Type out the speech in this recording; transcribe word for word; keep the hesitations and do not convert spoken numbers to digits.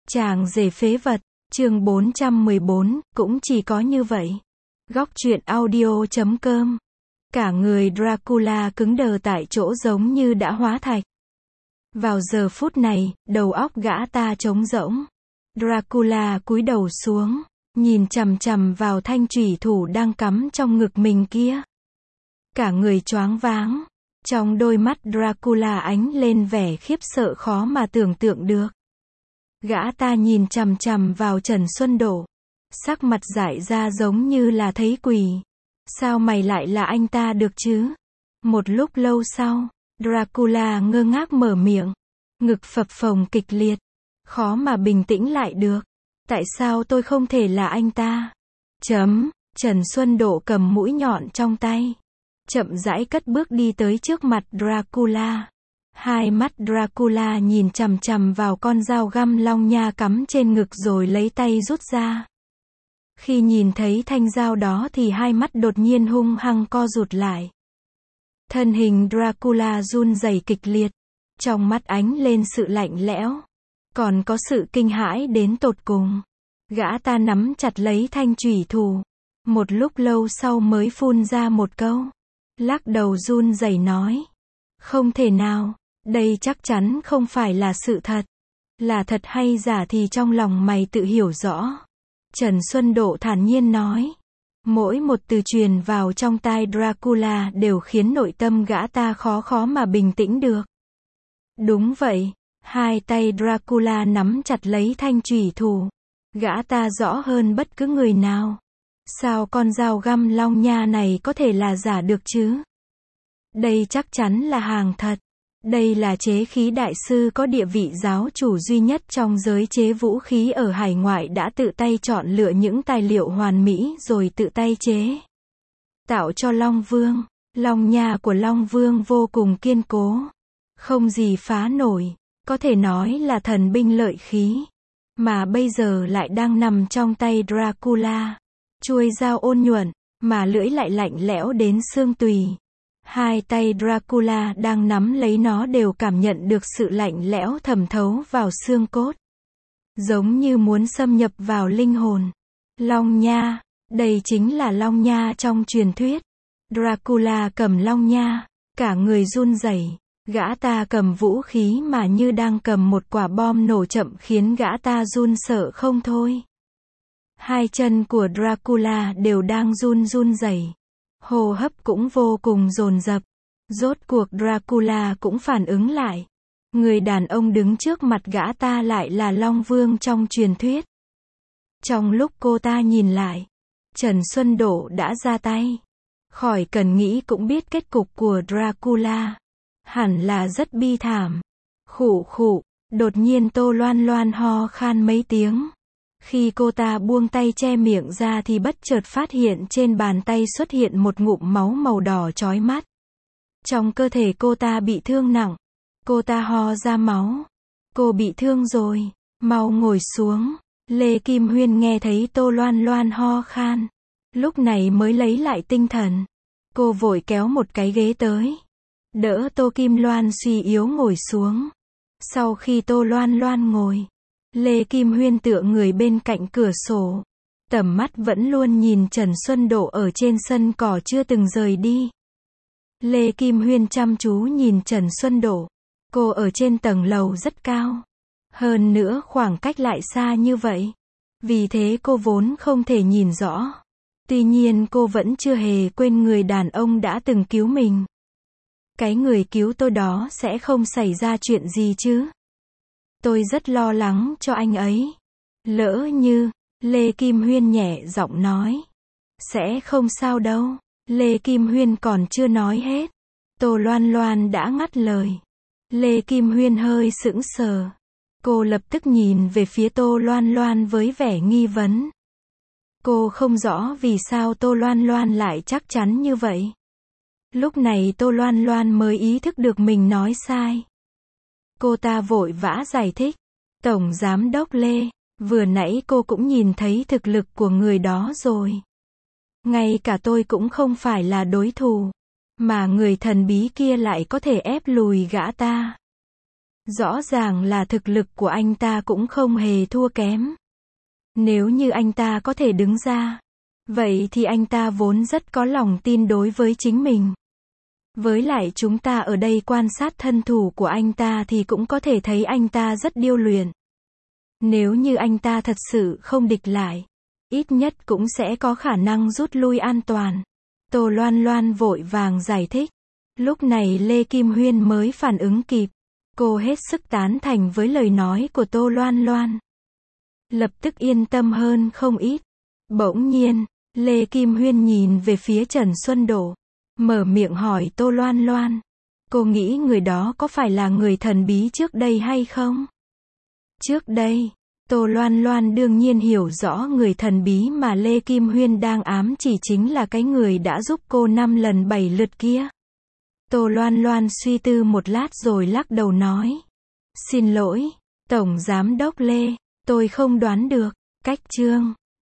Chàng rể phế vật, chương bốn trăm mười bốn, cũng chỉ có như vậy. Góc truyện audio chấm com. Cả người Dracula cứng đờ tại chỗ giống như đã hóa thạch. Vào giờ phút này, đầu óc gã ta trống rỗng. Dracula cúi đầu xuống, nhìn chằm chằm vào thanh chủy thủ đang cắm trong ngực mình kia. Cả người choáng váng. Trong đôi mắt Dracula ánh lên vẻ khiếp sợ khó mà tưởng tượng được. Gã ta nhìn chằm chằm vào Trần Xuân Đổ. Sắc mặt dại ra giống như là thấy quỷ. Sao mày lại là anh ta được chứ? Một lúc lâu sau, Dracula ngơ ngác mở miệng. Ngực phập phồng kịch liệt. Khó mà bình tĩnh lại được. Tại sao tôi không thể là anh ta? Chấm. Trần Xuân Độ cầm mũi nhọn trong tay. Chậm rãi cất bước đi tới trước mặt Dracula. Hai mắt Dracula nhìn chằm chằm vào con dao găm long nha cắm trên ngực rồi lấy tay rút ra. Khi nhìn thấy thanh dao đó thì hai mắt đột nhiên hung hăng co rụt lại. Thân hình Dracula run rẩy kịch liệt. Trong mắt ánh lên sự lạnh lẽo. Còn có sự kinh hãi đến tột cùng. Gã ta nắm chặt lấy thanh chủy thủ. Một lúc lâu sau mới phun ra một câu. Lắc đầu run rẩy nói. Không thể nào. Đây chắc chắn không phải là sự thật. Là thật hay giả thì trong lòng mày tự hiểu rõ. Trần Xuân Độ thản nhiên nói. Mỗi một từ truyền vào trong tai Dracula đều khiến nội tâm gã ta khó khó mà bình tĩnh được. Đúng vậy. Hai tay Dracula nắm chặt lấy thanh chủy thủ. Gã ta rõ hơn bất cứ người nào. Sao con dao găm long nha này có thể là giả được chứ? Đây chắc chắn là hàng thật. Đây là chế khí đại sư có địa vị giáo chủ duy nhất trong giới chế vũ khí ở hải ngoại đã tự tay chọn lựa những tài liệu hoàn mỹ rồi tự tay chế tạo cho Long Vương. Long nha của Long Vương vô cùng kiên cố. Không gì phá nổi. Có thể nói là thần binh lợi khí. Mà bây giờ lại đang nằm trong tay Dracula. Chuôi dao ôn nhuận, mà lưỡi lại lạnh lẽo đến xương tùy. Hai tay Dracula đang nắm lấy nó đều cảm nhận được sự lạnh lẽo thẩm thấu vào xương cốt. Giống như muốn xâm nhập vào linh hồn. Long nha, đây chính là long nha trong truyền thuyết. Dracula cầm long nha, cả người run rẩy. Gã ta cầm vũ khí mà như đang cầm một quả bom nổ chậm khiến gã ta run sợ không thôi. Hai chân của Dracula đều đang run run rẩy. Hô hấp cũng vô cùng dồn dập. Rốt cuộc Dracula cũng phản ứng lại. Người đàn ông đứng trước mặt gã ta lại là Long Vương trong truyền thuyết. Trong lúc cô ta nhìn lại, Trần Xuân Độ đã ra tay. Khỏi cần nghĩ cũng biết kết cục của Dracula. Hẳn là rất bi thảm. Khụ khụ, đột nhiên Tô Loan Loan ho khan mấy tiếng. Khi cô ta buông tay che miệng ra thì bất chợt phát hiện trên bàn tay xuất hiện một ngụm máu màu đỏ chói mắt. Trong cơ thể cô ta bị thương nặng. Cô ta ho ra máu. Cô bị thương rồi. Mau ngồi xuống. Lê Kim Huyên nghe thấy Tô Loan Loan ho khan. Lúc này mới lấy lại tinh thần. Cô vội kéo một cái ghế tới. Đỡ Tô Kim Loan suy yếu ngồi xuống. Sau khi Tô Loan Loan ngồi, Lê Kim Huyên tựa người bên cạnh cửa sổ. Tầm mắt vẫn luôn nhìn Trần Xuân Độ ở trên sân cỏ chưa từng rời đi. Lê Kim Huyên chăm chú nhìn Trần Xuân Độ. Cô ở trên tầng lầu rất cao. Hơn nữa khoảng cách lại xa như vậy. Vì thế cô vốn không thể nhìn rõ. Tuy nhiên cô vẫn chưa hề quên người đàn ông đã từng cứu mình. Cái người cứu tôi đó sẽ không xảy ra chuyện gì chứ? Tôi rất lo lắng cho anh ấy. Lỡ như, Lê Kim Huyên nhẹ giọng nói. Sẽ không sao đâu. Lê Kim Huyên còn chưa nói hết. Tô Loan Loan đã ngắt lời. Lê Kim Huyên hơi sững sờ. Cô lập tức nhìn về phía Tô Loan Loan với vẻ nghi vấn. Cô không rõ vì sao Tô Loan Loan lại chắc chắn như vậy. Lúc này Tô Loan Loan mới ý thức được mình nói sai. Cô ta vội vã giải thích. Tổng Giám đốc Lê, vừa nãy cô cũng nhìn thấy thực lực của người đó rồi. Ngay cả tôi cũng không phải là đối thủ. Mà người thần bí kia lại có thể ép lùi gã ta. Rõ ràng là thực lực của anh ta cũng không hề thua kém. Nếu như anh ta có thể đứng ra, vậy thì anh ta vốn rất có lòng tin đối với chính mình. Với lại chúng ta ở đây quan sát thân thủ của anh ta thì cũng có thể thấy anh ta rất điêu luyện. Nếu như anh ta thật sự không địch lại, ít nhất cũng sẽ có khả năng rút lui an toàn. Tô Loan Loan vội vàng giải thích. Lúc này Lê Kim Huyên mới phản ứng kịp. Cô hết sức tán thành với lời nói của Tô Loan Loan. Lập tức yên tâm hơn không ít. Bỗng nhiên, Lê Kim Huyên nhìn về phía Trần Xuân Đổ. Mở miệng hỏi Tô Loan Loan. Cô nghĩ người đó có phải là người thần bí trước đây hay không? Trước đây, Tô Loan Loan đương nhiên hiểu rõ người thần bí mà Lê Kim Huyên đang ám chỉ chính là cái người đã giúp cô năm lần bảy lượt kia. Tô Loan Loan suy tư một lát rồi lắc đầu nói. Xin lỗi, Tổng Giám đốc Lê, tôi không đoán được. Cách chương